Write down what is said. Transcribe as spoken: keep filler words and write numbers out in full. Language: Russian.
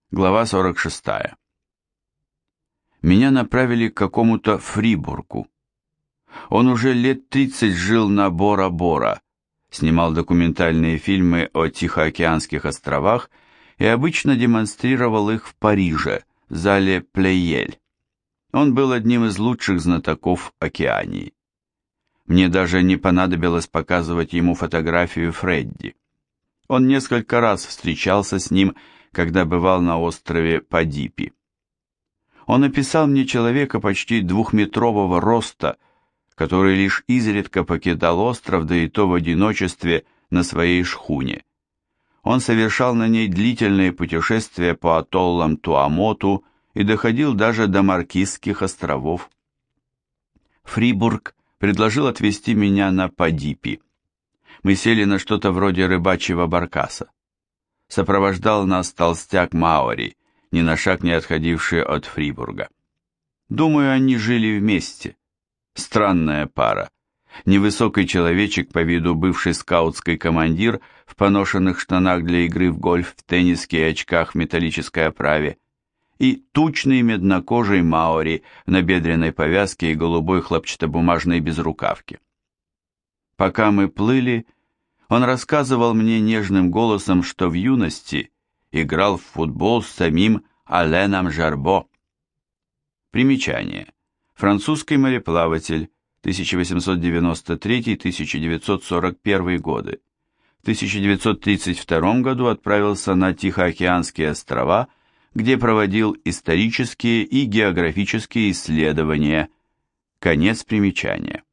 Глава сорок шестая. Меня направили к какому-то Фрибургу. Он уже лет тридцать жил на Бора-Бора, снимал документальные фильмы о Тихоокеанских островах и обычно демонстрировал их в Париже, в зале Плейель. Он был одним из лучших знатоков Океании. Мне даже не понадобилось показывать ему фотографию Фредди. Он несколько раз встречался с ним, когда бывал на острове Падипи. Он описал мне человека почти двухметрового роста, который лишь изредка покидал остров, да и то в одиночестве на своей шхуне. Он совершал на ней длительные путешествия по атоллам Туамоту и доходил даже до Маркизских островов. Фрибург предложил отвезти меня на Падипи. Мы сели на что-то вроде рыбачьего баркаса. Сопровождал нас толстяк Маори, ни на шаг не отходивший от Фрибурга. Думаю, они жили вместе. Странная пара. Невысокий человечек, по виду бывший скаутский командир, в поношенных штанах для игры в гольф, в тенниске и очках в металлической оправе, и тучный меднокожий Маори в набедренной повязке и голубой хлопчатобумажной безрукавке. Пока мы плыли, он рассказывал мне нежным голосом, что в юности играл в футбол с самим Аленом Жарбо. Примечание. Французский мореплаватель, тысяча восемьсот девяносто третий — тысяча девятьсот сорок первый годы. В тысяча девятьсот тридцать втором году отправился на Тихоокеанские острова, где проводил исторические и географические исследования. Конец примечания.